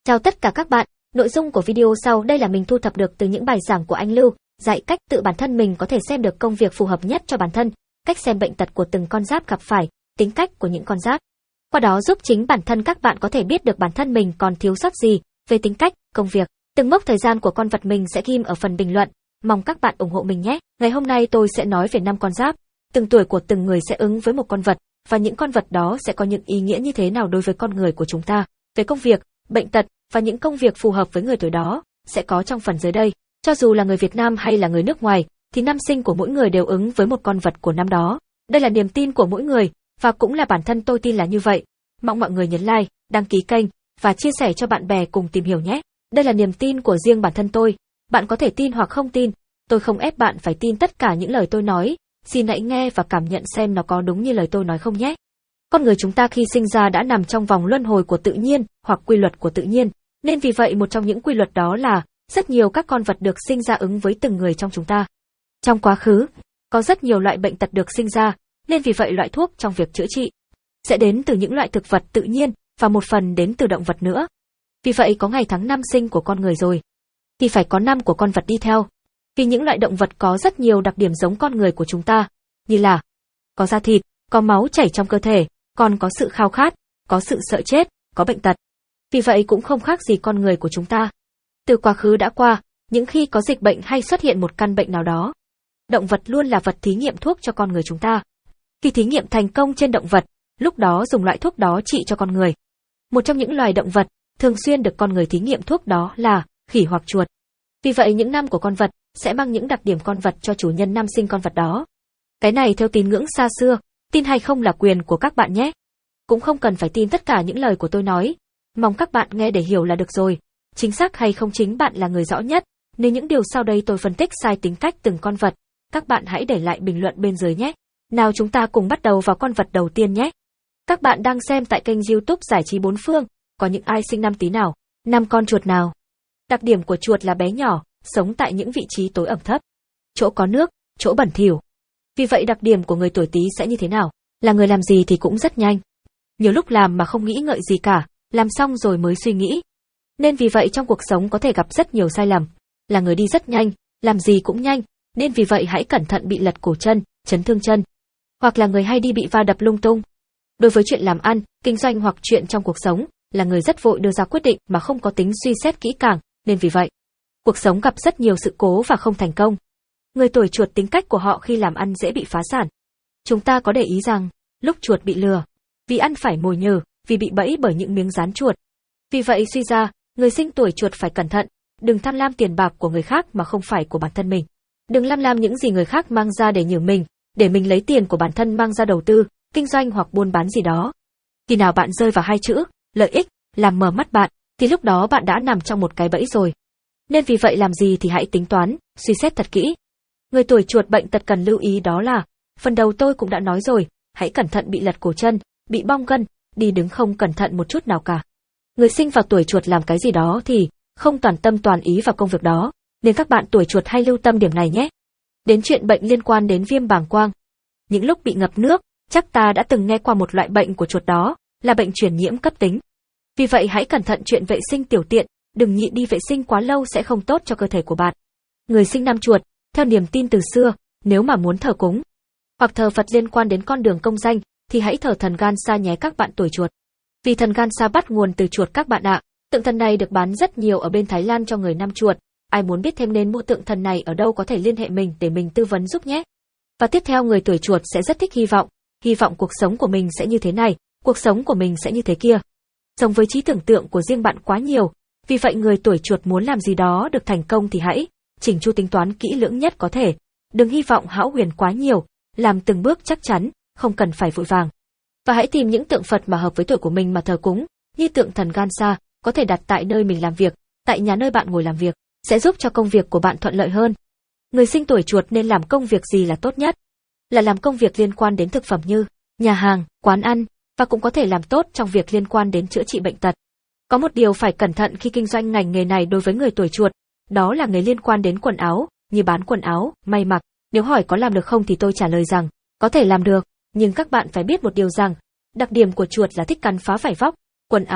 Chào tất cả các bạn, nội dung của video sau đây là mình thu thập được từ những bài giảng của anh Lưu, dạy cách tự bản thân mình có thể xem được công việc phù hợp nhất cho bản thân, cách xem bệnh tật của từng con giáp gặp phải, tính cách của những con giáp. Qua đó giúp chính bản thân các bạn có thể biết được bản thân mình còn thiếu sót gì về tính cách, công việc. Từng mốc thời gian của con vật mình sẽ ghim ở phần bình luận, mong các bạn ủng hộ mình nhé. Ngày hôm nay tôi sẽ nói về 5 con giáp, từng tuổi của từng người sẽ ứng với một con vật, và những con vật đó sẽ có những ý nghĩa như thế nào đối với con người của chúng ta. Về công việc, bệnh tật và những công việc phù hợp với người tuổi đó sẽ có trong phần dưới đây. Cho dù là người Việt Nam hay là người nước ngoài, thì năm sinh của mỗi người đều ứng với một con vật của năm đó. Đây là niềm tin của mỗi người, và cũng là bản thân tôi tin là như vậy. Mong mọi người nhấn like, đăng ký kênh và chia sẻ cho bạn bè cùng tìm hiểu nhé. Đây là niềm tin của riêng bản thân tôi. Bạn có thể tin hoặc không tin, tôi không ép bạn phải tin tất cả những lời tôi nói. Xin hãy nghe và cảm nhận xem nó có đúng như lời tôi nói không nhé. Con người chúng ta khi sinh ra đã nằm trong vòng luân hồi của tự nhiên hoặc quy luật của tự nhiên, nên vì vậy một trong những quy luật đó là rất nhiều các con vật được sinh ra ứng với từng người trong chúng ta. Trong quá khứ, có rất nhiều loại bệnh tật được sinh ra, nên vì vậy loại thuốc trong việc chữa trị sẽ đến từ những loại thực vật tự nhiên và một phần đến từ động vật nữa. Vì vậy có ngày tháng năm sinh của con người rồi, thì phải có năm của con vật đi theo. Vì những loại động vật có rất nhiều đặc điểm giống con người của chúng ta, như là có da thịt, có máu chảy trong cơ thể, còn có sự khao khát, có sự sợ chết, có bệnh tật. Vì vậy cũng không khác gì con người của chúng ta. Từ quá khứ đã qua, những khi có dịch bệnh hay xuất hiện một căn bệnh nào đó, động vật luôn là vật thí nghiệm thuốc cho con người chúng ta. Khi thí nghiệm thành công trên động vật, lúc đó dùng loại thuốc đó trị cho con người. Một trong những loài động vật thường xuyên được con người thí nghiệm thuốc đó là khỉ hoặc chuột. Vì vậy những năm của con vật sẽ mang những đặc điểm con vật cho chủ nhân năm sinh con vật đó. Cái này theo tín ngưỡng xa xưa, tin hay không là quyền của các bạn nhé. Cũng không cần phải tin tất cả những lời của tôi nói. Mong các bạn nghe để hiểu là được rồi. Chính xác hay không chính bạn là người rõ nhất. Nếu những điều sau đây tôi phân tích sai tính cách từng con vật, các bạn hãy để lại bình luận bên dưới nhé. Nào chúng ta cùng bắt đầu vào con vật đầu tiên nhé. Các bạn đang xem tại kênh YouTube Giải trí Bốn Phương, có những ai sinh năm Tý nào? Năm con chuột nào? Đặc điểm của chuột là bé nhỏ, sống tại những vị trí tối ẩm thấp, chỗ có nước, chỗ bẩn thỉu. Vì vậy đặc điểm của người tuổi Tý sẽ như thế nào? Là người làm gì thì cũng rất nhanh. Nhiều lúc làm mà không nghĩ ngợi gì cả, làm xong rồi mới suy nghĩ. Nên vì vậy trong cuộc sống có thể gặp rất nhiều sai lầm. Là người đi rất nhanh, làm gì cũng nhanh, nên vì vậy hãy cẩn thận bị lật cổ chân, chấn thương chân. Hoặc là người hay đi bị va đập lung tung. Đối với chuyện làm ăn, kinh doanh hoặc chuyện trong cuộc sống, là người rất vội đưa ra quyết định mà không có tính suy xét kỹ càng, nên vì vậy cuộc sống gặp rất nhiều sự cố và không thành công. Người tuổi chuột tính cách của họ khi làm ăn dễ bị phá sản. Chúng ta có để ý rằng, lúc chuột bị lừa, vì ăn phải mồi nhử, vì bị bẫy bởi những miếng dán chuột. Vì vậy suy ra, người sinh tuổi chuột phải cẩn thận, đừng tham lam tiền bạc của người khác mà không phải của bản thân mình. Đừng lam những gì người khác mang ra để nhử mình, để mình lấy tiền của bản thân mang ra đầu tư, kinh doanh hoặc buôn bán gì đó. Khi nào bạn rơi vào hai chữ, lợi ích, làm mờ mắt bạn, thì lúc đó bạn đã nằm trong một cái bẫy rồi. Nên vì vậy làm gì thì hãy tính toán, suy xét thật kỹ. Người tuổi chuột bệnh tật cần lưu ý đó là, phần đầu tôi cũng đã nói rồi, hãy cẩn thận bị lật cổ chân, bị bong gân, đi đứng không cẩn thận một chút nào cả. Người sinh vào tuổi chuột làm cái gì đó thì không toàn tâm toàn ý vào công việc đó, nên các bạn tuổi chuột hãy lưu tâm điểm này nhé. Đến chuyện bệnh liên quan đến viêm bàng quang. Những lúc bị ngập nước, chắc ta đã từng nghe qua một loại bệnh của chuột đó, là bệnh truyền nhiễm cấp tính. Vì vậy hãy cẩn thận chuyện vệ sinh tiểu tiện, đừng nhịn đi vệ sinh quá lâu sẽ không tốt cho cơ thể của bạn. Người sinh năm chuột, theo niềm tin từ xưa, nếu mà muốn thờ cúng hoặc thờ Phật liên quan đến con đường công danh, thì hãy thờ thần Gansa nhé các bạn tuổi chuột. Vì thần Gansa bắt nguồn từ chuột các bạn ạ. Tượng thần này được bán rất nhiều ở bên Thái Lan cho người năm chuột. Ai muốn biết thêm nên mua tượng thần này ở đâu có thể liên hệ mình để mình tư vấn giúp nhé. Và tiếp theo người tuổi chuột sẽ rất thích hy vọng cuộc sống của mình sẽ như thế này, cuộc sống của mình sẽ như thế kia. Sống với trí tưởng tượng của riêng bạn quá nhiều, vì vậy người tuổi chuột muốn làm gì đó được thành công thì hãy chỉnh chu tính toán kỹ lưỡng nhất có thể. Đừng hy vọng hão huyền quá nhiều, làm từng bước chắc chắn, không cần phải vội vàng. Và hãy tìm những tượng Phật mà hợp với tuổi của mình mà thờ cúng, như tượng thần Gansa, có thể đặt tại nơi mình làm việc, tại nhà nơi bạn ngồi làm việc, sẽ giúp cho công việc của bạn thuận lợi hơn. Người sinh tuổi chuột nên làm công việc gì là tốt nhất? Là làm công việc liên quan đến thực phẩm như nhà hàng, quán ăn, và cũng có thể làm tốt trong việc liên quan đến chữa trị bệnh tật. Có một điều phải cẩn thận khi kinh doanh ngành nghề này đối với người tuổi chuột, đó là nghề liên quan đến quần áo, như bán quần áo, may mặc. Nếu hỏi có làm được không thì tôi trả lời rằng, có thể làm được, nhưng các bạn phải biết một điều rằng, đặc điểm của chuột là thích cắn phá vải vóc, quần áo,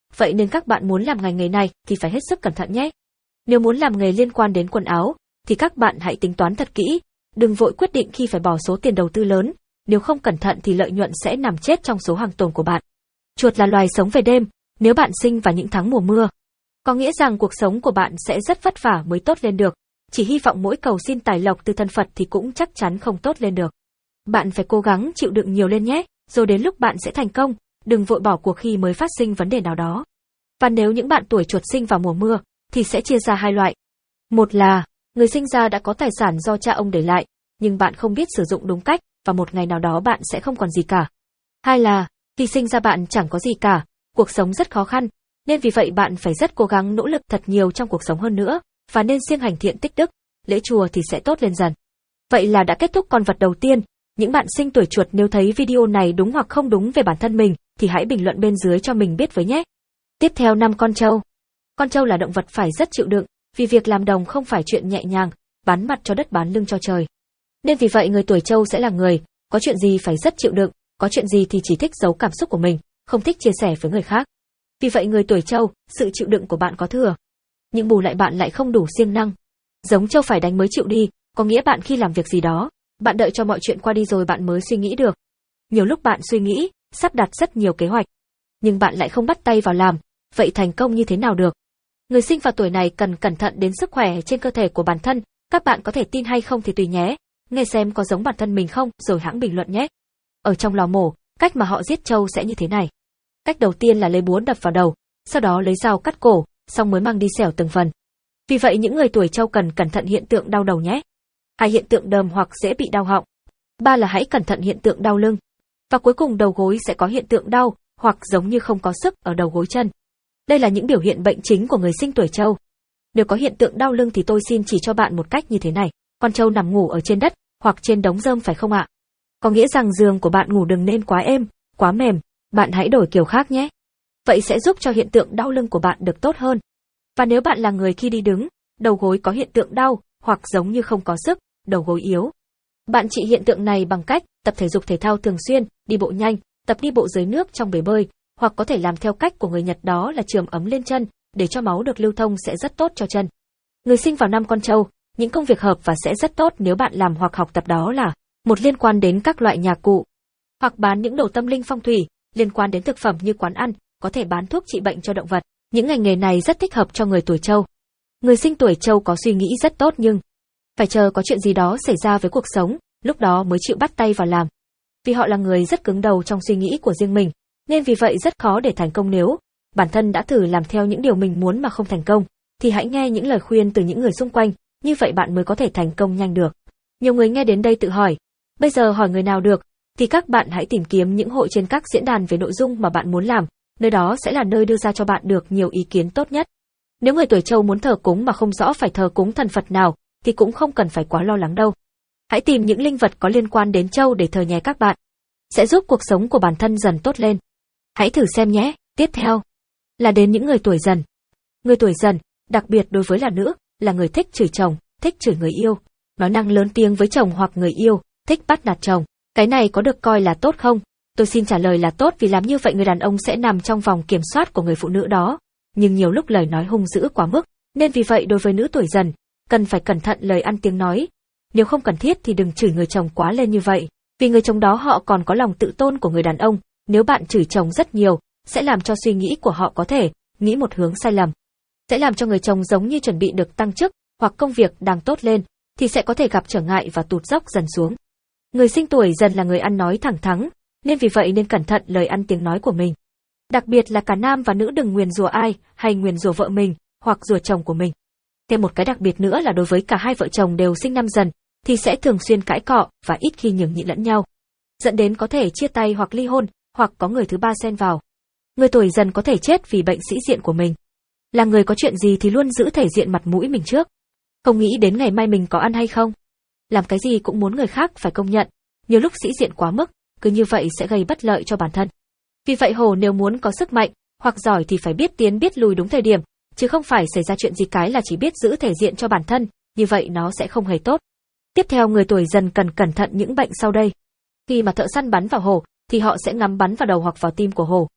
vậy nên các bạn muốn làm ngành nghề này thì phải hết sức cẩn thận nhé. Nếu muốn làm nghề liên quan đến quần áo, thì các bạn hãy tính toán thật kỹ, đừng vội quyết định khi phải bỏ số tiền đầu tư lớn, nếu không cẩn thận thì lợi nhuận sẽ nằm chết trong số hàng tồn của bạn. Chuột là loài sống về đêm, nếu bạn sinh vào những tháng mùa mưa, có nghĩa rằng cuộc sống của bạn sẽ rất vất vả mới tốt lên được, chỉ hy vọng mỗi cầu xin tài lộc từ thân Phật thì cũng chắc chắn không tốt lên được. Bạn phải cố gắng chịu đựng nhiều lên nhé, rồi đến lúc bạn sẽ thành công, đừng vội bỏ cuộc khi mới phát sinh vấn đề nào đó. Và nếu những bạn tuổi chuột sinh vào mùa mưa, thì sẽ chia ra hai loại. Một là, người sinh ra đã có tài sản do cha ông để lại, nhưng bạn không biết sử dụng đúng cách, và một ngày nào đó bạn sẽ không còn gì cả. Hai là, khi sinh ra bạn chẳng có gì cả, cuộc sống rất khó khăn, nên vì vậy bạn phải rất cố gắng nỗ lực thật nhiều trong cuộc sống hơn nữa, và nên siêng hành thiện tích đức, lễ chùa thì sẽ tốt lên dần. Vậy là đã kết thúc con vật đầu tiên. Những bạn sinh tuổi chuột nếu thấy video này đúng hoặc không đúng về bản thân mình, thì hãy bình luận bên dưới cho mình biết với nhé. Tiếp theo 5 con trâu. Con trâu là động vật phải rất chịu đựng, vì việc làm đồng không phải chuyện nhẹ nhàng, bán mặt cho đất bán lưng cho trời. Nên vì vậy người tuổi trâu sẽ là người, có chuyện gì phải rất chịu đựng, có chuyện gì thì chỉ thích giấu cảm xúc của mình, không thích chia sẻ với người khác. Vì vậy người tuổi trâu, sự chịu đựng của bạn có thừa, nhưng bù lại bạn lại không đủ siêng năng. Giống trâu phải đánh mới chịu đi, có nghĩa bạn khi làm việc gì đó, bạn đợi cho mọi chuyện qua đi rồi bạn mới suy nghĩ được. Nhiều lúc bạn suy nghĩ, sắp đặt rất nhiều kế hoạch, nhưng bạn lại không bắt tay vào làm, vậy thành công như thế nào được? Người sinh vào tuổi này cần cẩn thận đến sức khỏe trên cơ thể của bản thân, các bạn có thể tin hay không thì tùy nhé, nghe xem có giống bản thân mình không rồi hãng bình luận nhé. Ở trong lò mổ, cách mà họ giết trâu sẽ như thế này. Cách đầu tiên là lấy búa đập vào đầu, sau đó lấy dao cắt cổ, xong mới mang đi xẻo từng phần. Vì vậy những người tuổi trâu cần cẩn thận hiện tượng đau đầu nhé. 2. Hiện tượng đờm hoặc dễ bị đau họng. 3. Là hãy cẩn thận hiện tượng đau lưng. Và cuối cùng đầu gối sẽ có hiện tượng đau, hoặc giống như không có sức ở đầu gối chân. Đây là những biểu hiện bệnh chính của người sinh tuổi trâu. Nếu có hiện tượng đau lưng thì tôi xin chỉ cho bạn một cách như thế này. Con trâu nằm ngủ ở trên đất, hoặc trên đống rơm phải không ạ? Có nghĩa rằng giường của bạn ngủ đừng nên quá êm, quá mềm, bạn hãy đổi kiểu khác nhé. Vậy sẽ giúp cho hiện tượng đau lưng của bạn được tốt hơn. Và nếu bạn là người khi đi đứng, đầu gối có hiện tượng đau, hoặc giống như không có sức, đầu gối yếu. Bạn trị hiện tượng này bằng cách tập thể dục thể thao thường xuyên, đi bộ nhanh, tập đi bộ dưới nước trong bể bơi, hoặc có thể làm theo cách của người Nhật đó là chườm ấm lên chân, để cho máu được lưu thông sẽ rất tốt cho chân. Người sinh vào năm con trâu, những công việc hợp và sẽ rất tốt nếu bạn làm hoặc học tập đó là một liên quan đến các loại nhạc cụ, hoặc bán những đồ tâm linh phong thủy, liên quan đến thực phẩm như quán ăn, có thể bán thuốc trị bệnh cho động vật. Những ngành nghề này rất thích hợp cho người tuổi trâu. Người sinh tuổi trâu có suy nghĩ rất tốt nhưng phải chờ có chuyện gì đó xảy ra với cuộc sống, lúc đó mới chịu bắt tay vào làm. Vì họ là người rất cứng đầu trong suy nghĩ của riêng mình, nên vì vậy rất khó để thành công. Nếu bản thân đã thử làm theo những điều mình muốn mà không thành công, thì hãy nghe những lời khuyên từ những người xung quanh, như vậy bạn mới có thể thành công nhanh được. Nhiều người nghe đến đây tự hỏi, bây giờ hỏi người nào được, thì các bạn hãy tìm kiếm những hội trên các diễn đàn về nội dung mà bạn muốn làm, nơi đó sẽ là nơi đưa ra cho bạn được nhiều ý kiến tốt nhất. Nếu người tuổi trâu muốn thờ cúng mà không rõ phải thờ cúng thần Phật nào, thì cũng không cần phải quá lo lắng đâu. Hãy tìm những linh vật có liên quan đến trâu để thờ nhé các bạn. Sẽ giúp cuộc sống của bản thân dần tốt lên. Hãy thử xem nhé. Tiếp theo là đến những người tuổi dần. Người tuổi dần, đặc biệt đối với là nữ, là người thích chửi chồng, thích chửi người yêu, nói năng lớn tiếng với chồng hoặc người yêu, thích bắt nạt chồng. Cái này có được coi là tốt không? Tôi xin trả lời là tốt, vì làm như vậy người đàn ông sẽ nằm trong vòng kiểm soát của người phụ nữ đó. Nhưng nhiều lúc lời nói hung dữ quá mức, nên vì vậy đối với nữ tuổi dần, cần phải cẩn thận lời ăn tiếng nói. Nếu không cần thiết thì đừng chửi người chồng quá lên như vậy, vì người chồng đó họ còn có lòng tự tôn của người đàn ông. Nếu bạn chửi chồng rất nhiều, sẽ làm cho suy nghĩ của họ có thể nghĩ một hướng sai lầm. Sẽ làm cho người chồng giống như chuẩn bị được tăng chức, hoặc công việc đang tốt lên, thì sẽ có thể gặp trở ngại và tụt dốc dần xuống. Người sinh tuổi dần là người ăn nói thẳng thắn, nên vì vậy nên cẩn thận lời ăn tiếng nói của mình. Đặc biệt là cả nam và nữ đừng nguyền rủa ai, hay nguyền rủa vợ mình, hoặc rủa chồng của mình. Thêm một cái đặc biệt nữa là đối với cả hai vợ chồng đều sinh năm dần, thì sẽ thường xuyên cãi cọ và ít khi nhường nhịn lẫn nhau, dẫn đến có thể chia tay hoặc ly hôn, hoặc có người thứ ba xen vào. Người tuổi dần có thể chết vì bệnh sĩ diện của mình. Là người có chuyện gì thì luôn giữ thể diện mặt mũi mình trước, không nghĩ đến ngày mai mình có ăn hay không. Làm cái gì cũng muốn người khác phải công nhận, nhiều lúc sĩ diện quá mức, cứ như vậy sẽ gây bất lợi cho bản thân. Vì vậy hổ nếu muốn có sức mạnh, hoặc giỏi thì phải biết tiến biết lùi đúng thời điểm, chứ không phải xảy ra chuyện gì cái là chỉ biết giữ thể diện cho bản thân, như vậy nó sẽ không hề tốt. Tiếp theo người tuổi dần cần cẩn thận những bệnh sau đây. Khi mà thợ săn bắn vào hổ, thì họ sẽ ngắm bắn vào đầu hoặc vào tim của hổ.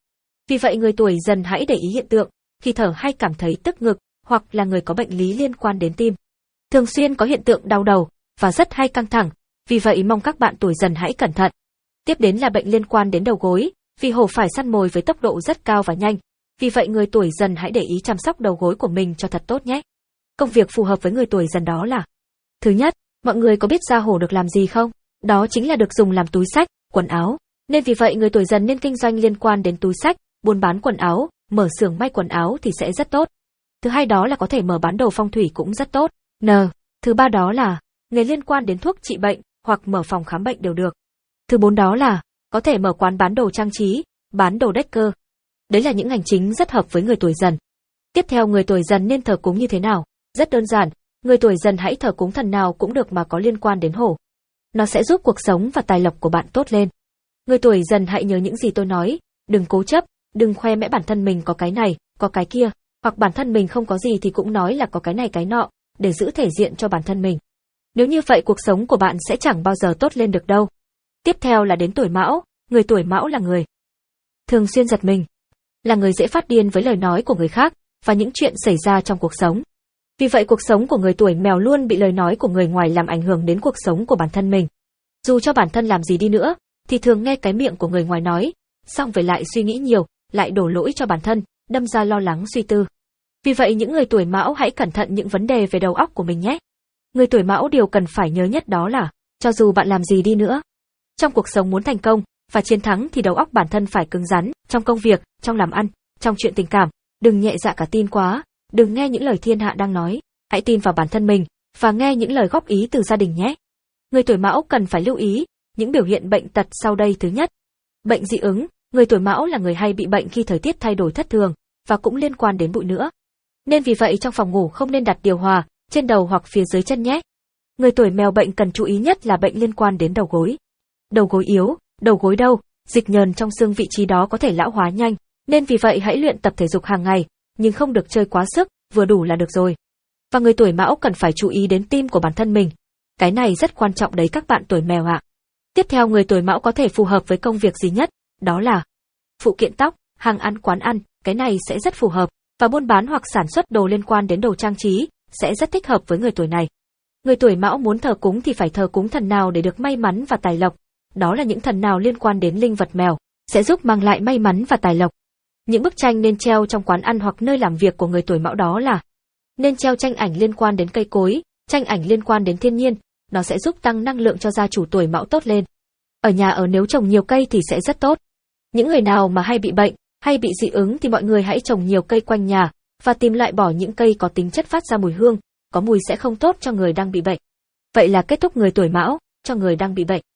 Vì vậy người tuổi Dần hãy để ý hiện tượng khi thở hay cảm thấy tức ngực, hoặc là người có bệnh lý liên quan đến tim. Thường xuyên có hiện tượng đau đầu và rất hay căng thẳng, vì vậy mong các bạn tuổi Dần hãy cẩn thận. Tiếp đến là bệnh liên quan đến đầu gối, vì hổ phải săn mồi với tốc độ rất cao và nhanh. Vì vậy người tuổi Dần hãy để ý chăm sóc đầu gối của mình cho thật tốt nhé. Công việc phù hợp với người tuổi Dần đó là: thứ nhất, mọi người có biết da hổ được làm gì không? Đó chính là được dùng làm túi xách, quần áo. Nên vì vậy người tuổi Dần nên kinh doanh liên quan đến túi xách, buôn bán quần áo, mở xưởng may quần áo thì sẽ rất tốt. Thứ hai đó là có thể mở bán đồ phong thủy cũng rất tốt. Thứ ba đó là nghề liên quan đến thuốc trị bệnh hoặc mở phòng khám bệnh đều được. Thứ bốn đó là có thể mở quán bán đồ trang trí, bán đồ decor. Đấy là những ngành chính rất hợp với người tuổi Dần. Tiếp theo người tuổi Dần nên thờ cúng như thế nào? Rất đơn giản, người tuổi Dần hãy thờ cúng thần nào cũng được mà có liên quan đến hổ. Nó sẽ giúp cuộc sống và tài lộc của bạn tốt lên. Người tuổi Dần hãy nhớ những gì tôi nói, đừng cố chấp, đừng khoe mẽ bản thân mình có cái này, có cái kia, hoặc bản thân mình không có gì thì cũng nói là có cái này cái nọ, để giữ thể diện cho bản thân mình. Nếu như vậy cuộc sống của bạn sẽ chẳng bao giờ tốt lên được đâu. Tiếp theo là đến tuổi Mão, người tuổi Mão là người thường xuyên giật mình, là người dễ phát điên với lời nói của người khác và những chuyện xảy ra trong cuộc sống. Vì vậy cuộc sống của người tuổi Mèo luôn bị lời nói của người ngoài làm ảnh hưởng đến cuộc sống của bản thân mình. Dù cho bản thân làm gì đi nữa, thì thường nghe cái miệng của người ngoài nói, xong về lại suy nghĩ nhiều, lại đổ lỗi cho bản thân, đâm ra lo lắng suy tư. Vì vậy những người tuổi Mão hãy cẩn thận những vấn đề về đầu óc của mình nhé. Người tuổi Mão điều cần phải nhớ nhất đó là, cho dù bạn làm gì đi nữa, trong cuộc sống muốn thành công và chiến thắng thì đầu óc bản thân phải cứng rắn, trong công việc, trong làm ăn, trong chuyện tình cảm, đừng nhẹ dạ cả tin quá, đừng nghe những lời thiên hạ đang nói, hãy tin vào bản thân mình và nghe những lời góp ý từ gia đình nhé. Người tuổi Mão cần phải lưu ý những biểu hiện bệnh tật sau đây. Thứ nhất, bệnh dị ứng. Người tuổi Mão là người hay bị bệnh khi thời tiết thay đổi thất thường và cũng liên quan đến bụi nữa. Nên vì vậy trong phòng ngủ không nên đặt điều hòa trên đầu hoặc phía dưới chân nhé. Người tuổi Mèo bệnh cần chú ý nhất là bệnh liên quan đến đầu gối. Đầu gối yếu, đầu gối đau, dịch nhờn trong xương vị trí đó có thể lão hóa nhanh, nên vì vậy hãy luyện tập thể dục hàng ngày, nhưng không được chơi quá sức, vừa đủ là được rồi. Và người tuổi Mão cần phải chú ý đến tim của bản thân mình. Cái này rất quan trọng đấy các bạn tuổi Mèo ạ. Tiếp theo người tuổi Mão có thể phù hợp với công việc gì nhất, đó là phụ kiện tóc, hàng ăn quán ăn, cái này sẽ rất phù hợp, và buôn bán hoặc sản xuất đồ liên quan đến đồ trang trí, sẽ rất thích hợp với người tuổi này. Người tuổi Mão muốn thờ cúng thì phải thờ cúng thần nào để được may mắn và tài lộc, đó là những thần nào liên quan đến linh vật mèo, sẽ giúp mang lại may mắn và tài lộc. Những bức tranh nên treo trong quán ăn hoặc nơi làm việc của người tuổi Mão đó là nên treo tranh ảnh liên quan đến cây cối, tranh ảnh liên quan đến thiên nhiên, nó sẽ giúp tăng năng lượng cho gia chủ tuổi Mão tốt lên. Ở nhà ở nếu trồng nhiều cây thì sẽ rất tốt. Những người nào mà hay bị bệnh, hay bị dị ứng thì mọi người hãy trồng nhiều cây quanh nhà và tìm loại bỏ những cây có tính chất phát ra mùi hương, có mùi sẽ không tốt cho người đang bị bệnh. Vậy là kết thúc người tuổi Mão cho người đang bị bệnh.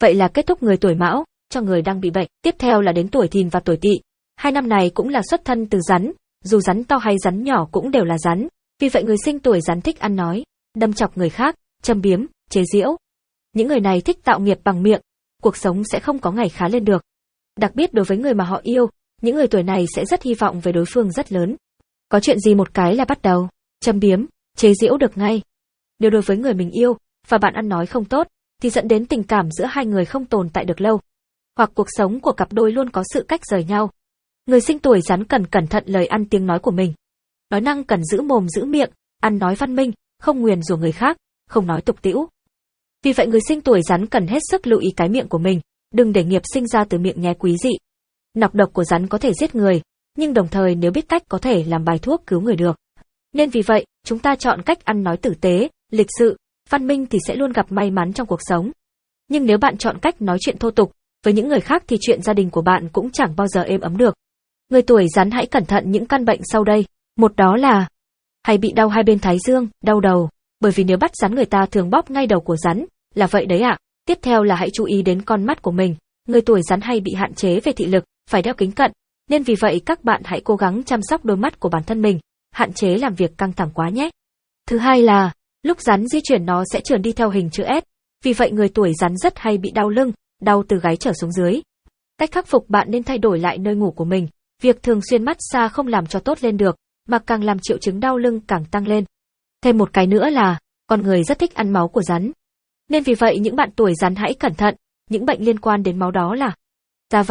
Tiếp theo là đến tuổi Thìn và tuổi Tỵ. Hai năm này cũng là xuất thân từ rắn, dù rắn to hay rắn nhỏ cũng đều là rắn. Vì vậy người sinh tuổi Rắn thích ăn nói, đâm chọc người khác, châm biếm, chế giễu. Những người này thích tạo nghiệp bằng miệng, cuộc sống sẽ không có ngày khá lên được. Đặc biệt đối với người mà họ yêu, những người tuổi này sẽ rất hy vọng về đối phương rất lớn. Có chuyện gì một cái là bắt đầu châm biếm, chế giễu được ngay. Nếu đối với người mình yêu và bạn ăn nói không tốt, thì dẫn đến tình cảm giữa hai người không tồn tại được lâu. Hoặc cuộc sống của cặp đôi luôn có sự cách rời nhau. Người sinh tuổi Rắn cần cẩn thận lời ăn tiếng nói của mình. Nói năng cần giữ mồm giữ miệng, ăn nói văn minh, không nguyền rủa người khác, không nói tục tĩu. Vì vậy người sinh tuổi Rắn cần hết sức lưu ý cái miệng của mình, đừng để nghiệp sinh ra từ miệng nhé quý dị. Nọc độc của rắn có thể giết người, nhưng đồng thời nếu biết cách có thể làm bài thuốc cứu người được. Nên vì vậy, chúng ta chọn cách ăn nói tử tế, lịch sự, văn minh thì sẽ luôn gặp may mắn trong cuộc sống. Nhưng nếu bạn chọn cách nói chuyện thô tục với những người khác thì chuyện gia đình của bạn cũng chẳng bao giờ êm ấm được. Người tuổi Rắn hãy cẩn thận những căn bệnh sau đây. Một đó là hay bị đau hai bên thái dương, đau đầu, bởi vì nếu bắt rắn người ta thường bóp ngay đầu của rắn, là vậy đấy ạ. Tiếp theo là hãy chú ý đến con mắt của mình. Người tuổi Rắn hay bị hạn chế về thị lực, phải đeo kính cận, nên vì vậy các bạn hãy cố gắng chăm sóc đôi mắt của bản thân mình, hạn chế làm việc căng thẳng quá nhé. Thứ hai là, lúc rắn di chuyển nó sẽ trườn đi theo hình chữ S, vì vậy người tuổi Rắn rất hay bị đau lưng, đau từ gáy trở xuống dưới. Cách khắc phục bạn nên thay đổi lại nơi ngủ của mình, việc thường xuyên massage không làm cho tốt lên được, mà càng làm triệu chứng đau lưng càng tăng lên. Thêm một cái nữa là, con người rất thích ăn máu của rắn. Nên vì vậy những bạn tuổi Rắn hãy cẩn thận, những bệnh liên quan đến máu đó là da vàng,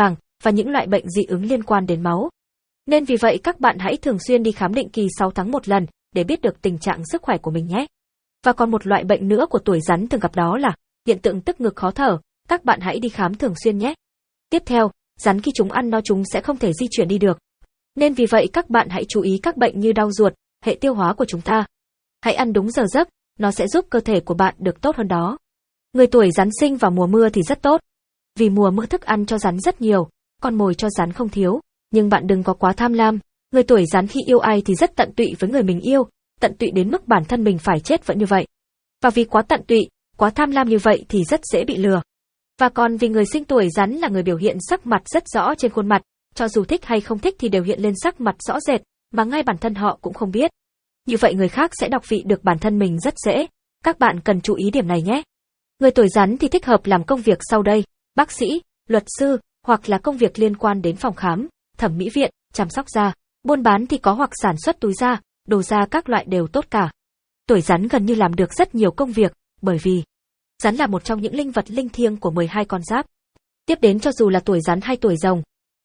và những loại bệnh dị ứng liên quan đến máu. Nên vì vậy các bạn hãy thường xuyên đi khám định kỳ 6 tháng một lần để biết được tình trạng sức khỏe của mình nhé. Và còn một loại bệnh nữa của tuổi Rắn thường gặp đó là hiện tượng tức ngực khó thở, các bạn hãy đi khám thường xuyên nhé. Tiếp theo, rắn khi chúng ăn no chúng sẽ không thể di chuyển đi được. Nên vì vậy các bạn hãy chú ý các bệnh như đau ruột, hệ tiêu hóa của chúng ta. Hãy ăn đúng giờ giấc, nó sẽ giúp cơ thể của bạn được tốt hơn đó. Người tuổi Rắn sinh vào mùa mưa thì rất tốt. Vì mùa mưa thức ăn cho rắn rất nhiều, con mồi cho rắn không thiếu, nhưng bạn đừng có quá tham lam. Người tuổi Rắn khi yêu ai thì rất tận tụy với người mình yêu, tận tụy đến mức bản thân mình phải chết vẫn như vậy. Và vì quá tận tụy, quá tham lam như vậy thì rất dễ bị lừa. Và còn vì người sinh tuổi Rắn là người biểu hiện sắc mặt rất rõ trên khuôn mặt, cho dù thích hay không thích thì đều hiện lên sắc mặt rõ rệt, mà ngay bản thân họ cũng không biết. Như vậy người khác sẽ đọc vị được bản thân mình rất dễ. Các bạn cần chú ý điểm này nhé. Người tuổi Rắn thì thích hợp làm công việc sau đây: bác sĩ, luật sư, hoặc là công việc liên quan đến phòng khám, thẩm mỹ viện, chăm sóc da. Buôn bán thì có hoặc sản xuất túi da, đồ da các loại đều tốt cả. Tuổi Rắn gần như làm được rất nhiều công việc, bởi vì Rắn là một trong những linh vật linh thiêng của 12 con giáp. Tiếp đến cho dù là tuổi Rắn hay tuổi Rồng,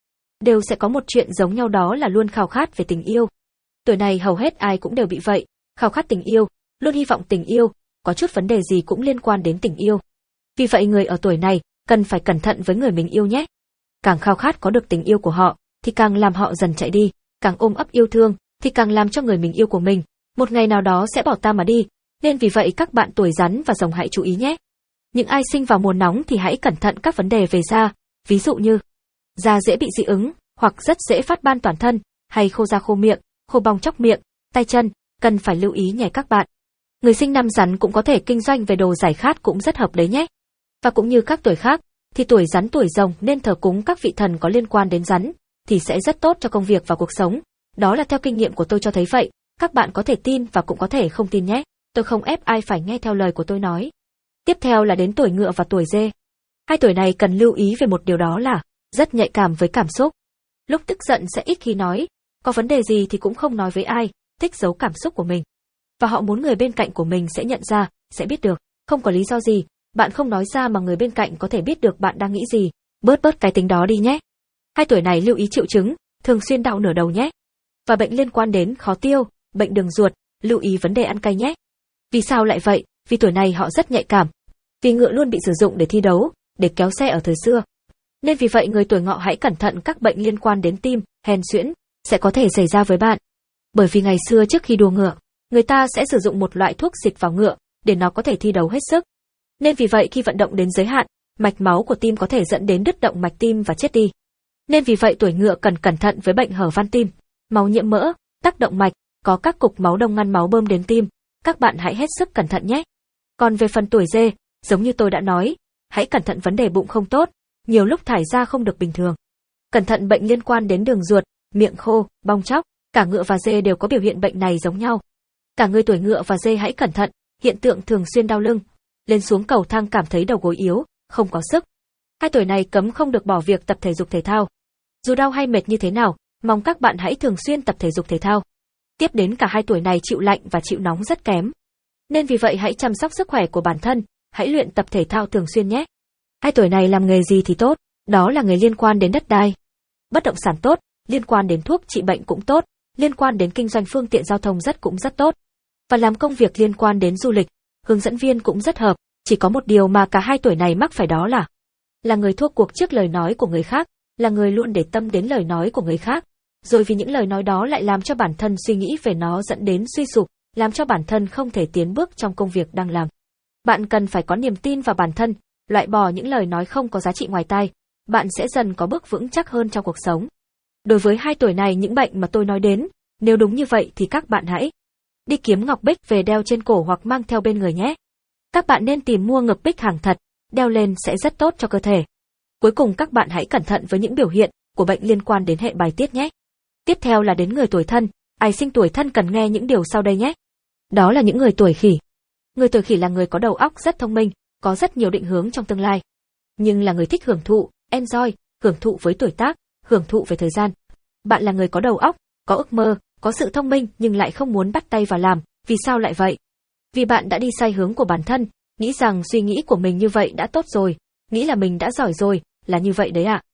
đều sẽ có một chuyện giống nhau đó là luôn khao khát về tình yêu. Tuổi này hầu hết ai cũng đều bị vậy, khao khát tình yêu, luôn hy vọng tình yêu, có chút vấn đề gì cũng liên quan đến tình yêu. Vì vậy người ở tuổi này cần phải cẩn thận với người mình yêu nhé. Càng khao khát có được tình yêu của họ, thì càng làm họ dần chạy đi, càng ôm ấp yêu thương, thì càng làm cho người mình yêu của mình một ngày nào đó sẽ bỏ ta mà đi. Nên vì vậy các bạn tuổi Rắn và Rồng hãy chú ý nhé. Những ai sinh vào mùa nóng thì hãy cẩn thận các vấn đề về da, ví dụ như da dễ bị dị ứng, hoặc rất dễ phát ban toàn thân, hay khô da khô miệng, khô bong chóc miệng, tay chân, cần phải lưu ý nhé các bạn. Người sinh năm Rắn cũng có thể kinh doanh về đồ giải khát cũng rất hợp đấy nhé. Và cũng như các tuổi khác, thì tuổi Rắn tuổi Rồng nên thờ cúng các vị thần có liên quan đến rắn, thì sẽ rất tốt cho công việc và cuộc sống. Đó là theo kinh nghiệm của tôi cho thấy vậy, các bạn có thể tin và cũng có thể không tin nhé. Tôi không ép ai phải nghe theo lời của tôi nói. Tiếp theo là đến tuổi Ngựa và tuổi Dê. Hai tuổi này cần lưu ý về một điều đó là rất nhạy cảm với cảm xúc. Lúc tức giận sẽ ít khi nói, có vấn đề gì thì cũng không nói với ai, thích giấu cảm xúc của mình. Và họ muốn người bên cạnh của mình sẽ nhận ra, sẽ biết được, không có lý do gì, bạn không nói ra mà người bên cạnh có thể biết được bạn đang nghĩ gì, bớt cái tính đó đi nhé. Hai tuổi này lưu ý triệu chứng, thường xuyên đau nửa đầu nhé. Và bệnh liên quan đến khó tiêu, bệnh đường ruột, lưu ý vấn đề ăn cay nhé. Vì sao lại vậy? Vì tuổi này họ rất nhạy cảm. Vì ngựa luôn bị sử dụng để thi đấu, để kéo xe ở thời xưa. Nên vì vậy người tuổi Ngọ hãy cẩn thận các bệnh liên quan đến tim, hèn suyễn, sẽ có thể xảy ra với bạn. Bởi vì ngày xưa trước khi đua ngựa, người ta sẽ sử dụng một loại thuốc xịt vào ngựa, để nó có thể thi đấu hết sức. Nên vì vậy khi vận động đến giới hạn, mạch máu của tim có thể dẫn đến đứt động mạch tim và chết đi. Nên vì vậy tuổi Ngựa cần cẩn thận với bệnh hở van tim, máu nhiễm mỡ, tắc động mạch, có các cục máu đông ngăn máu bơm đến tim. Các bạn hãy hết sức cẩn thận nhé. Còn về phần tuổi Dê, giống như tôi đã nói, hãy cẩn thận vấn đề bụng không tốt, nhiều lúc thải ra không được bình thường. Cẩn thận bệnh liên quan đến đường ruột, miệng khô, bong tróc, cả Ngựa và Dê đều có biểu hiện bệnh này giống nhau. Cả người tuổi Ngựa và Dê hãy cẩn thận, hiện tượng thường xuyên đau lưng, lên xuống cầu thang cảm thấy đầu gối yếu, không có sức. Hai tuổi này cấm không được bỏ việc tập thể dục thể thao. Dù đau hay mệt như thế nào, mong các bạn hãy thường xuyên tập thể dục thể thao. Tiếp đến cả hai tuổi này chịu lạnh và chịu nóng rất kém. Nên vì vậy hãy chăm sóc sức khỏe của bản thân, hãy luyện tập thể thao thường xuyên nhé. Hai tuổi này làm nghề gì thì tốt, đó là nghề liên quan đến đất đai, bất động sản tốt, liên quan đến thuốc trị bệnh cũng tốt, liên quan đến kinh doanh phương tiện giao thông cũng rất tốt. Và làm công việc liên quan đến du lịch, hướng dẫn viên cũng rất hợp, chỉ có một điều mà cả hai tuổi này mắc phải đó là người thua cuộc trước lời nói của người khác, là người luôn để tâm đến lời nói của người khác, rồi vì những lời nói đó lại làm cho bản thân suy nghĩ về nó dẫn đến suy sụp, làm cho bản thân không thể tiến bước trong công việc đang làm. Bạn cần phải có niềm tin vào bản thân, loại bỏ những lời nói không có giá trị ngoài tai, bạn sẽ dần có bước vững chắc hơn trong cuộc sống. Đối với hai tuổi này những bệnh mà tôi nói đến, nếu đúng như vậy thì các bạn hãy đi kiếm ngọc bích về đeo trên cổ hoặc mang theo bên người nhé. Các bạn nên tìm mua ngọc bích hàng thật, đeo lên sẽ rất tốt cho cơ thể. Cuối cùng các bạn hãy cẩn thận với những biểu hiện của bệnh liên quan đến hệ bài tiết nhé. Tiếp theo là đến người tuổi Thân, ai sinh tuổi Thân cần nghe những điều sau đây nhé. Đó là những người tuổi Khỉ. Người tuổi Khỉ là người có đầu óc rất thông minh, có rất nhiều định hướng trong tương lai. Nhưng là người thích hưởng thụ, enjoy, hưởng thụ với tuổi tác, hưởng thụ về thời gian. Bạn là người có đầu óc, có ước mơ, có sự thông minh nhưng lại không muốn bắt tay vào làm, vì sao lại vậy? Vì bạn đã đi sai hướng của bản thân, nghĩ rằng suy nghĩ của mình như vậy đã tốt rồi, nghĩ là mình đã giỏi rồi, là như vậy đấy ạ.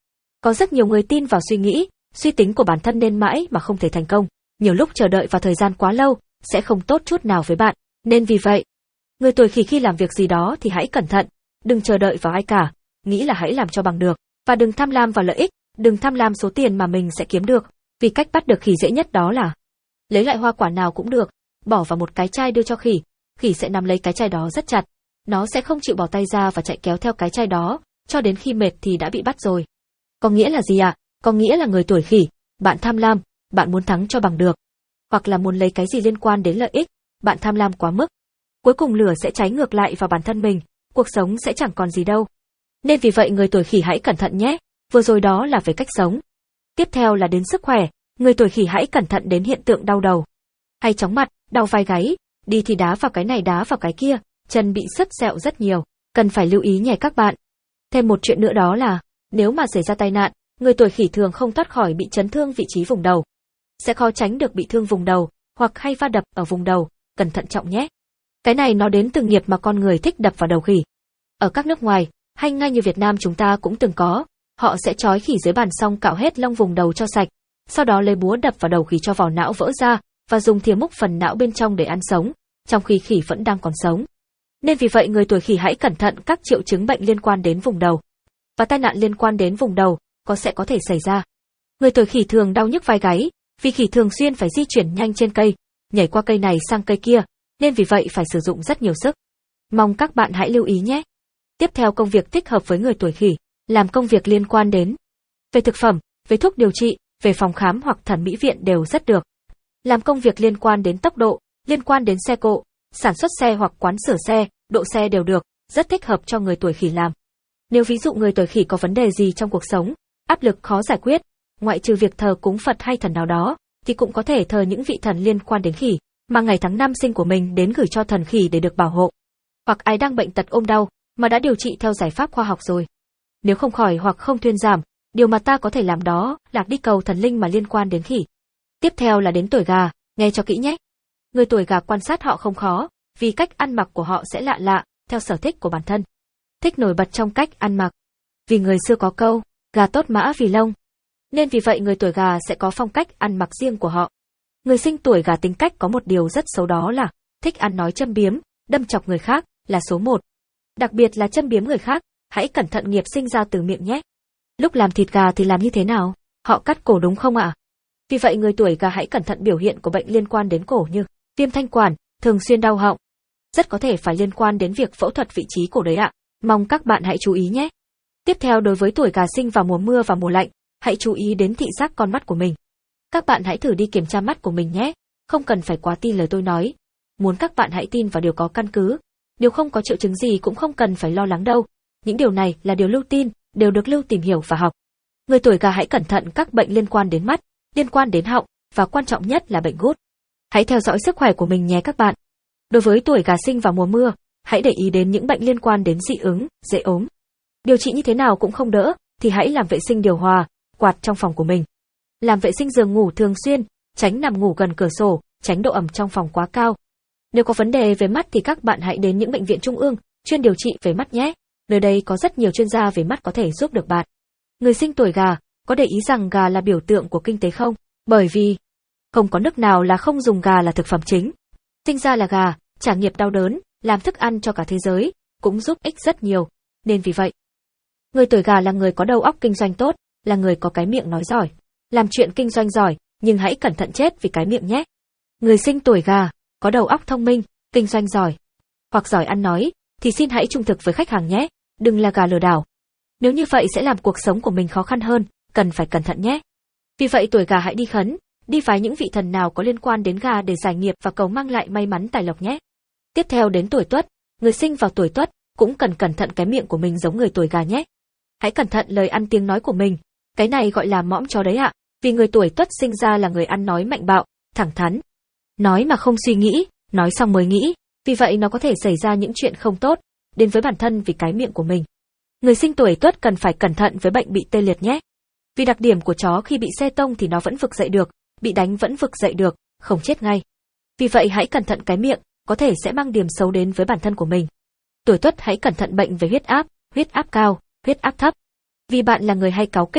Có rất nhiều người tin vào suy nghĩ, suy tính của bản thân nên mãi mà không thể thành công. Nhiều lúc chờ đợi vào thời gian quá lâu sẽ không tốt chút nào với bạn. Nên vì vậy, người tuổi Khỉ khi làm việc gì đó thì hãy cẩn thận, đừng chờ đợi vào ai cả, nghĩ là hãy làm cho bằng được, và đừng tham lam vào lợi ích, đừng tham lam số tiền mà mình sẽ kiếm được, vì cách bắt được khỉ dễ nhất đó là lấy loại hoa quả nào cũng được, bỏ vào một cái chai đưa cho khỉ, khỉ sẽ nắm lấy cái chai đó rất chặt, nó sẽ không chịu bỏ tay ra và chạy kéo theo cái chai đó, cho đến khi mệt thì đã bị bắt rồi. Có nghĩa là gì ạ? Có nghĩa là người tuổi Khỉ, bạn tham lam, bạn muốn thắng cho bằng được, hoặc là muốn lấy cái gì liên quan đến lợi ích, bạn tham lam quá mức. Cuối cùng lửa sẽ cháy ngược lại vào bản thân mình, cuộc sống sẽ chẳng còn gì đâu. Nên vì vậy người tuổi Khỉ hãy cẩn thận nhé, vừa rồi đó là về cách sống. Tiếp theo là đến sức khỏe, người tuổi Khỉ hãy cẩn thận đến hiện tượng đau đầu, hay chóng mặt, đau vai gáy, đi thì đá vào cái này đá vào cái kia, chân bị sứt sẹo rất nhiều, cần phải lưu ý nhé các bạn. Thêm một chuyện nữa đó là, nếu mà xảy ra tai nạn, người tuổi Khỉ thường không thoát khỏi bị chấn thương vị trí vùng đầu. Sẽ khó tránh được bị thương vùng đầu, hoặc hay va đập ở vùng đầu, cần thận trọng nhé. Cái này nó đến từ nghiệp mà con người thích đập vào đầu khỉ. Ở các nước ngoài, hay ngay như Việt Nam chúng ta cũng từng có, họ sẽ trói khỉ dưới bàn xong cạo hết lông vùng đầu cho sạch, sau đó lấy búa đập vào đầu khỉ cho vỏ não vỡ ra, và dùng thìa múc phần não bên trong để ăn sống, trong khi khỉ vẫn đang còn sống. Nên vì vậy người tuổi Khỉ hãy cẩn thận các triệu chứng bệnh liên quan đến vùng đầu, và tai nạn liên quan đến vùng đầu sẽ có thể xảy ra. Người tuổi Khỉ thường đau nhức vai gáy, vì khỉ thường xuyên phải di chuyển nhanh trên cây, nhảy qua cây này sang cây kia, nên vì vậy phải sử dụng rất nhiều sức. Mong các bạn hãy lưu ý nhé. Tiếp theo công việc thích hợp với người tuổi Khỉ, làm công việc liên quan đến về thực phẩm, về thuốc điều trị, về phòng khám hoặc thẩm mỹ viện đều rất được. Làm công việc liên quan đến tốc độ, liên quan đến xe cộ, sản xuất xe hoặc quán sửa xe, độ xe đều được, rất thích hợp cho người tuổi Khỉ làm. Nếu ví dụ người tuổi Khỉ có vấn đề gì trong cuộc sống, áp lực khó giải quyết, ngoại trừ việc thờ cúng Phật hay thần nào đó, thì cũng có thể thờ những vị thần liên quan đến khỉ, mà ngày tháng năm sinh của mình đến gửi cho thần khỉ để được bảo hộ. Hoặc ai đang bệnh tật ôm đau, mà đã điều trị theo giải pháp khoa học rồi. Nếu không khỏi hoặc không thuyên giảm, điều mà ta có thể làm đó là đi cầu thần linh mà liên quan đến khỉ. Tiếp theo là đến tuổi Gà, nghe cho kỹ nhé. Người tuổi Gà quan sát họ không khó, vì cách ăn mặc của họ sẽ lạ lạ, theo sở thích của bản thân. Thích nổi bật trong cách ăn mặc. Vì người xưa có câu, gà tốt mã vì lông. Nên vì vậy người tuổi Gà sẽ có phong cách ăn mặc riêng của họ. Người sinh tuổi Gà tính cách có một điều rất xấu đó là thích ăn nói châm biếm, đâm chọc người khác là số 1. Đặc biệt là châm biếm người khác, hãy cẩn thận nghiệp sinh ra từ miệng nhé. Lúc làm thịt gà thì làm như thế nào? Họ cắt cổ đúng không ạ? Vì vậy người tuổi Gà hãy cẩn thận biểu hiện của bệnh liên quan đến cổ như viêm thanh quản, thường xuyên đau họng. Rất có thể phải liên quan đến việc phẫu thuật vị trí cổ đấy ạ. Mong các bạn hãy chú ý nhé. Tiếp theo đối với tuổi Gà sinh vào mùa mưa và mùa lạnh, hãy chú ý đến thị giác con mắt của mình. Các bạn hãy thử đi kiểm tra mắt của mình nhé, không cần phải quá tin lời tôi nói. Muốn các bạn hãy tin vào điều có căn cứ, điều không có triệu chứng gì cũng không cần phải lo lắng đâu. Những điều này là điều lưu tin, đều được Lưu tìm hiểu và học. Người tuổi Gà hãy cẩn thận các bệnh liên quan đến mắt, liên quan đến họng, và quan trọng nhất là bệnh gút. Hãy theo dõi sức khỏe của mình nhé các bạn. Đối với tuổi Gà sinh vào mùa mưa, hãy để ý đến những bệnh liên quan đến dị ứng, dễ ốm. Điều trị như thế nào cũng không đỡ, thì hãy làm vệ sinh điều hòa, quạt trong phòng của mình. Làm vệ sinh giường ngủ thường xuyên, tránh nằm ngủ gần cửa sổ, tránh độ ẩm trong phòng quá cao. Nếu có vấn đề về mắt thì các bạn hãy đến những bệnh viện trung ương, chuyên điều trị về mắt nhé. Nơi đây có rất nhiều chuyên gia về mắt có thể giúp được bạn. Người sinh tuổi Gà, có để ý rằng gà là biểu tượng của kinh tế không? Bởi vì không có nước nào là không dùng gà là thực phẩm chính. Sinh ra là gà, trả nghiệp đau đớn, làm thức ăn cho cả thế giới, cũng giúp ích rất nhiều. Nên vì vậy, người tuổi Gà là người có đầu óc kinh doanh tốt, là người có cái miệng nói giỏi, làm chuyện kinh doanh giỏi, nhưng hãy cẩn thận chết vì cái miệng nhé. Người sinh tuổi Gà, có đầu óc thông minh, kinh doanh giỏi, hoặc giỏi ăn nói, thì xin hãy trung thực với khách hàng nhé, đừng là gà lừa đảo. Nếu như vậy sẽ làm cuộc sống của mình khó khăn hơn, cần phải cẩn thận nhé. Vì vậy tuổi Gà hãy đi khấn, đi vái những vị thần nào có liên quan đến gà để giải nghiệp và cầu mang lại may mắn tài lộc nhé. Tiếp theo đến tuổi Tuất, người sinh vào tuổi Tuất cũng cần cẩn thận cái miệng của mình giống người tuổi Gà nhé. Hãy cẩn thận lời ăn tiếng nói của mình, cái này gọi là mõm chó đấy ạ, vì người tuổi Tuất sinh ra là người ăn nói mạnh bạo, thẳng thắn, nói mà không suy nghĩ, nói xong mới nghĩ, vì vậy nó có thể xảy ra những chuyện không tốt đến với bản thân vì cái miệng của mình. Người sinh tuổi Tuất cần phải cẩn thận với bệnh bị tê liệt nhé. Vì đặc điểm của chó khi bị xe tông thì nó vẫn vực dậy được, bị đánh vẫn vực dậy được, không chết ngay. Vì vậy hãy cẩn thận cái miệng, có thể sẽ mang điểm xấu đến với bản thân của mình. Tuổi Tuất hãy cẩn thận bệnh về huyết áp cao, huyết áp thấp. Vì bạn là người hay cáu kỉnh,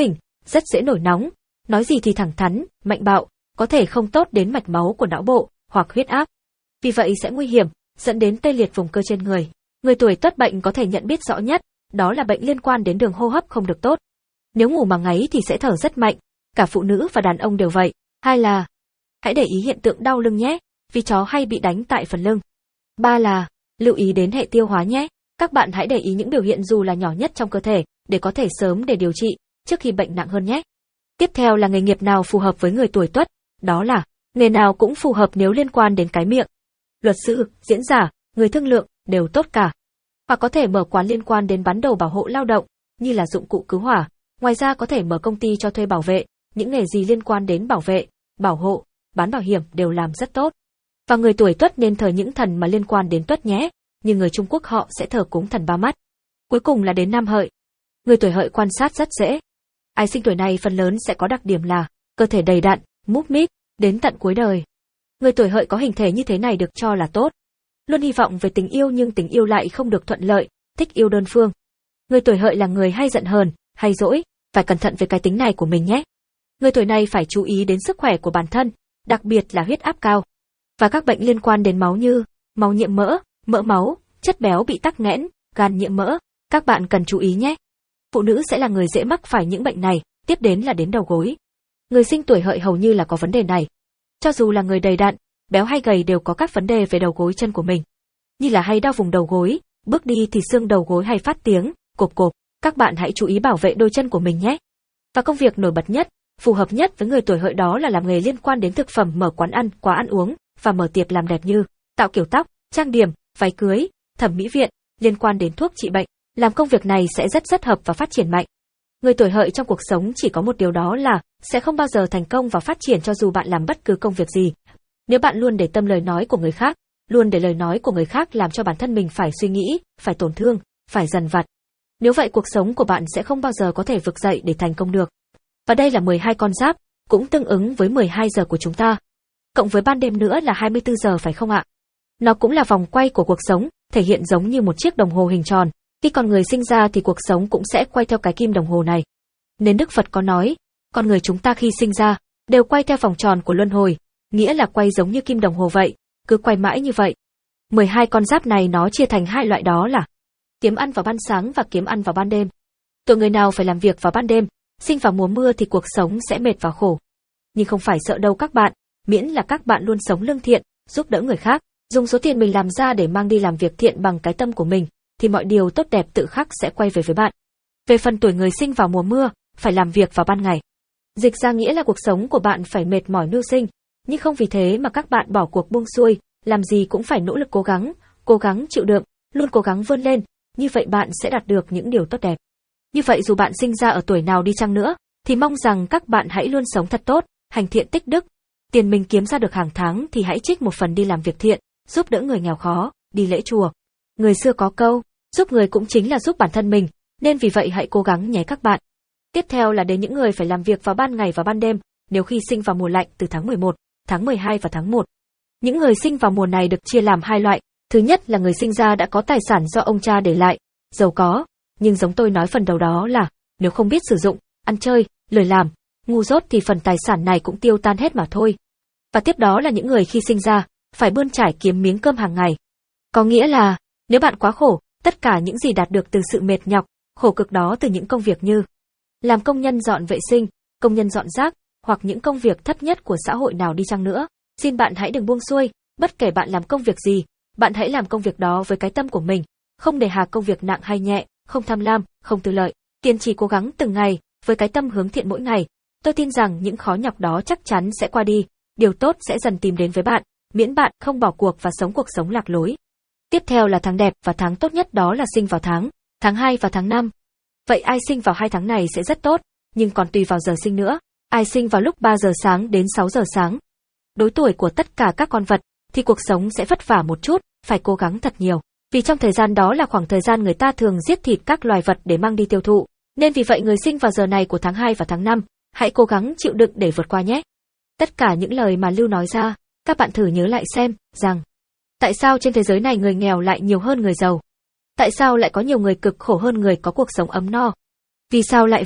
rất dễ nổi nóng, nói gì thì thẳng thắn, mạnh bạo, có thể không tốt đến mạch máu của não bộ hoặc huyết áp. Vì vậy sẽ nguy hiểm, dẫn đến tê liệt vùng cơ trên người. Người tuổi Tuất bệnh có thể nhận biết rõ nhất, đó là bệnh liên quan đến đường hô hấp không được tốt. Nếu ngủ mà ngáy thì sẽ thở rất mạnh, cả phụ nữ và đàn ông đều vậy. Hai là, hãy để ý hiện tượng đau lưng nhé, vì chó hay bị đánh tại phần lưng. Ba là, lưu ý đến hệ tiêu hóa nhé. Các bạn hãy để ý những biểu hiện dù là nhỏ nhất trong cơ thể, để có thể sớm để điều trị, trước khi bệnh nặng hơn nhé. Tiếp theo là nghề nghiệp nào phù hợp với người tuổi Tuất, đó là, nghề nào cũng phù hợp nếu liên quan đến cái miệng. Luật sư, diễn giả, người thương lượng, đều tốt cả. Hoặc có thể mở quán liên quan đến bán đồ bảo hộ lao động, như là dụng cụ cứu hỏa. Ngoài ra có thể mở công ty cho thuê bảo vệ, những nghề gì liên quan đến bảo vệ, bảo hộ, bán bảo hiểm đều làm rất tốt. Và người tuổi Tuất nên thờ những thần mà liên quan đến Tuất nhé, như người Trung Quốc họ sẽ thờ cúng thần ba mắt. Cuối cùng là đến năm Hợi. Người tuổi Hợi quan sát rất dễ. Ai sinh tuổi này phần lớn sẽ có đặc điểm là cơ thể đầy đặn, múp míp, đến tận cuối đời. Người tuổi Hợi có hình thể như thế này được cho là tốt. Luôn hy vọng về tình yêu nhưng tình yêu lại không được thuận lợi, thích yêu đơn phương. Người tuổi Hợi là người hay giận hờn, hay dỗi, phải cẩn thận với cái tính này của mình nhé. Người tuổi này phải chú ý đến sức khỏe của bản thân, đặc biệt là huyết áp cao. Và các bệnh liên quan đến máu như máu nhiễm mỡ, mỡ máu, chất béo bị tắc nghẽn, gan nhiễm mỡ, các bạn cần chú ý nhé. Phụ nữ sẽ là người dễ mắc phải những bệnh này, tiếp đến là đến đầu gối. Người sinh tuổi Hợi hầu như là có vấn đề này. Cho dù là người đầy đặn, béo hay gầy đều có các vấn đề về đầu gối chân của mình. Như là hay đau vùng đầu gối, bước đi thì xương đầu gối hay phát tiếng, cộp cộp, các bạn hãy chú ý bảo vệ đôi chân của mình nhé. Và công việc nổi bật nhất, phù hợp nhất với người tuổi Hợi đó là làm nghề liên quan đến thực phẩm, mở quán ăn, quán ăn uống, và mở tiệc làm đẹp như tạo kiểu tóc, trang điểm, váy cưới, thẩm mỹ viện, liên quan đến thuốc trị bệnh. Làm công việc này sẽ rất hợp và phát triển mạnh. Người tuổi Hợi trong cuộc sống chỉ có một điều đó là sẽ không bao giờ thành công và phát triển cho dù bạn làm bất cứ công việc gì. Nếu bạn luôn để tâm lời nói của người khác, luôn để lời nói của người khác làm cho bản thân mình phải suy nghĩ, phải tổn thương, phải dằn vặt. Nếu vậy cuộc sống của bạn sẽ không bao giờ có thể vực dậy để thành công được. Và đây là 12 con giáp, cũng tương ứng với 12 giờ của chúng ta. Cộng với ban đêm nữa là 24 giờ phải không ạ? Nó cũng là vòng quay của cuộc sống, thể hiện giống như một chiếc đồng hồ hình tròn. Khi con người sinh ra thì cuộc sống cũng sẽ quay theo cái kim đồng hồ này. Nên Đức Phật có nói, con người chúng ta khi sinh ra, đều quay theo vòng tròn của luân hồi, nghĩa là quay giống như kim đồng hồ vậy, cứ quay mãi như vậy. 12 con giáp này nó chia thành hai loại đó là kiếm ăn vào ban sáng và kiếm ăn vào ban đêm. Tuổi người nào phải làm việc vào ban đêm, sinh vào mùa mưa thì cuộc sống sẽ mệt và khổ. Nhưng không phải sợ đâu các bạn, miễn là các bạn luôn sống lương thiện, giúp đỡ người khác, dùng số tiền mình làm ra để mang đi làm việc thiện bằng cái tâm của mình, thì mọi điều tốt đẹp tự khắc sẽ quay về với bạn. Về phần tuổi người sinh vào mùa mưa, phải làm việc vào ban ngày. Dịch ra nghĩa là cuộc sống của bạn phải mệt mỏi mưu sinh, nhưng không vì thế mà các bạn bỏ cuộc buông xuôi, làm gì cũng phải nỗ lực cố gắng chịu đựng, luôn cố gắng vươn lên, như vậy bạn sẽ đạt được những điều tốt đẹp. Như vậy dù bạn sinh ra ở tuổi nào đi chăng nữa, thì mong rằng các bạn hãy luôn sống thật tốt, hành thiện tích đức. Tiền mình kiếm ra được hàng tháng thì hãy trích một phần đi làm việc thiện, giúp đỡ người nghèo khó, đi lễ chùa. Người xưa có câu, giúp người cũng chính là giúp bản thân mình, nên vì vậy hãy cố gắng nhé các bạn. Tiếp theo là đến những người phải làm việc vào ban ngày và ban đêm, nếu khi sinh vào mùa lạnh từ tháng 11, tháng 12 và tháng 1. Những người sinh vào mùa này được chia làm hai loại, thứ nhất là người sinh ra đã có tài sản do ông cha để lại, giàu có, nhưng giống tôi nói phần đầu đó là, nếu không biết sử dụng, ăn chơi, lười làm, ngu dốt thì phần tài sản này cũng tiêu tan hết mà thôi. Và tiếp đó là những người khi sinh ra, phải bươn trải kiếm miếng cơm hàng ngày. Có nghĩa là, nếu bạn quá khổ, tất cả những gì đạt được từ sự mệt nhọc, khổ cực đó từ những công việc như làm công nhân dọn vệ sinh, công nhân dọn rác, hoặc những công việc thấp nhất của xã hội nào đi chăng nữa, xin bạn hãy đừng buông xuôi, bất kể bạn làm công việc gì, bạn hãy làm công việc đó với cái tâm của mình, không để hà công việc nặng hay nhẹ, không tham lam, không tư lợi, kiên trì cố gắng từng ngày, với cái tâm hướng thiện mỗi ngày. Tôi tin rằng những khó nhọc đó chắc chắn sẽ qua đi, điều tốt sẽ dần tìm đến với bạn, miễn bạn không bỏ cuộc và sống cuộc sống lạc lối. Tiếp theo là tháng đẹp và tháng tốt nhất đó là sinh vào tháng 2 và tháng 5. Vậy ai sinh vào hai tháng này sẽ rất tốt, nhưng còn tùy vào giờ sinh nữa. Ai sinh vào lúc 3 giờ sáng đến 6 giờ sáng. Đối tuổi của tất cả các con vật, thì cuộc sống sẽ vất vả một chút, phải cố gắng thật nhiều. Vì trong thời gian đó là khoảng thời gian người ta thường giết thịt các loài vật để mang đi tiêu thụ. Nên vì vậy người sinh vào giờ này của tháng 2 và tháng 5, hãy cố gắng chịu đựng để vượt qua nhé. Tất cả những lời mà Lưu nói ra, các bạn thử nhớ lại xem, rằng tại sao trên thế giới này người nghèo lại nhiều hơn người giàu? Tại sao lại có nhiều người cực khổ hơn người có cuộc sống ấm no? Vì sao lại vậy?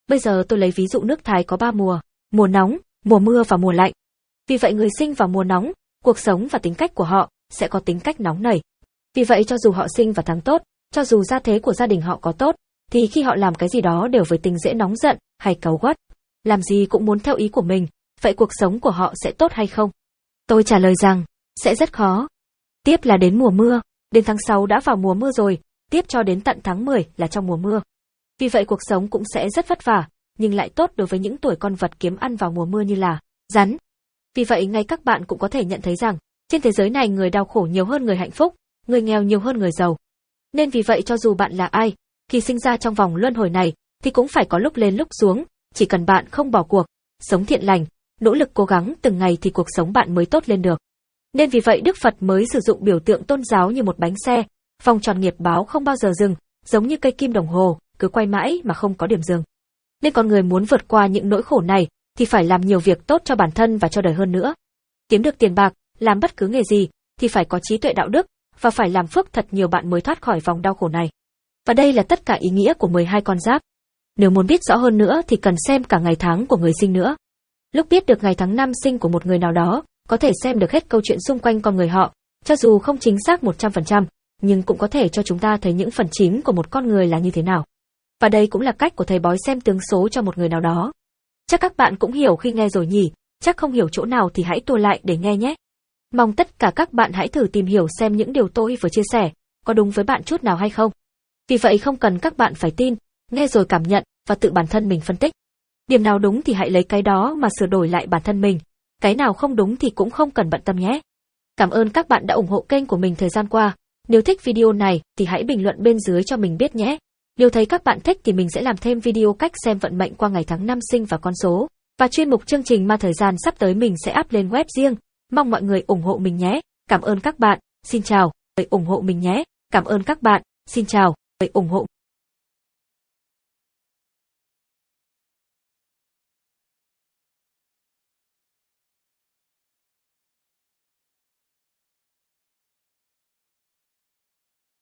Bây giờ tôi lấy ví dụ nước Thái có 3 mùa, mùa nóng, mùa mưa và mùa lạnh. Vì vậy người sinh vào mùa nóng, cuộc sống và tính cách của họ sẽ có tính cách nóng nảy. Vì vậy cho dù họ sinh vào tháng tốt, cho dù gia thế của gia đình họ có tốt, thì khi họ làm cái gì đó đều với tính dễ nóng giận hay cáu gắt, làm gì cũng muốn theo ý của mình, vậy cuộc sống của họ sẽ tốt hay không? Tôi trả lời rằng, sẽ rất khó. Tiếp là đến mùa mưa, đến tháng 6 đã vào mùa mưa rồi, tiếp cho đến tận tháng 10 là trong mùa mưa. Vì vậy cuộc sống cũng sẽ rất vất vả, nhưng lại tốt đối với những tuổi con vật kiếm ăn vào mùa mưa như là rắn. Vì vậy ngay các bạn cũng có thể nhận thấy rằng, trên thế giới này người đau khổ nhiều hơn người hạnh phúc, người nghèo nhiều hơn người giàu. Nên vì vậy cho dù bạn là ai, khi sinh ra trong vòng luân hồi này, thì cũng phải có lúc lên lúc xuống, chỉ cần bạn không bỏ cuộc, sống thiện lành, nỗ lực cố gắng từng ngày thì cuộc sống bạn mới tốt lên được. Nên vì vậy Đức Phật mới sử dụng biểu tượng tôn giáo như một bánh xe, vòng tròn nghiệp báo không bao giờ dừng, giống như cây kim đồng hồ, cứ quay mãi mà không có điểm dừng. Nên con người muốn vượt qua những nỗi khổ này, thì phải làm nhiều việc tốt cho bản thân và cho đời hơn nữa. Kiếm được tiền bạc, làm bất cứ nghề gì, thì phải có trí tuệ đạo đức, và phải làm phước thật nhiều bạn mới thoát khỏi vòng đau khổ này. Và đây là tất cả ý nghĩa của 12 con giáp. Nếu muốn biết rõ hơn nữa thì cần xem cả ngày tháng của người sinh nữa. Lúc biết được ngày tháng năm sinh của một người nào đó, có thể xem được hết câu chuyện xung quanh con người họ, cho dù không chính xác 100%, nhưng cũng có thể cho chúng ta thấy những phần chính của một con người là như thế nào. Và đây cũng là cách của thầy bói xem tướng số cho một người nào đó. Chắc các bạn cũng hiểu khi nghe rồi nhỉ, chắc không hiểu chỗ nào thì hãy tua lại để nghe nhé. Mong tất cả các bạn hãy thử tìm hiểu xem những điều tôi vừa chia sẻ, có đúng với bạn chút nào hay không. Vì vậy không cần các bạn phải tin, nghe rồi cảm nhận, và tự bản thân mình phân tích. Điểm nào đúng thì hãy lấy cái đó mà sửa đổi lại bản thân mình, cái nào không đúng thì cũng không cần bận tâm nhé. Cảm ơn các bạn đã ủng hộ kênh của mình thời gian qua. Nếu thích video này thì hãy bình luận bên dưới cho mình biết nhé. Nếu thấy các bạn thích thì mình sẽ làm thêm video cách xem vận mệnh qua ngày tháng năm sinh và con số. Và chuyên mục chương trình ma thời gian sắp tới mình sẽ up lên web riêng. Mong mọi người ủng hộ mình nhé. Cảm ơn các bạn. Xin chào. Ủng hộ mình nhé. Cảm ơn các bạn. Xin chào. Ủng hộ.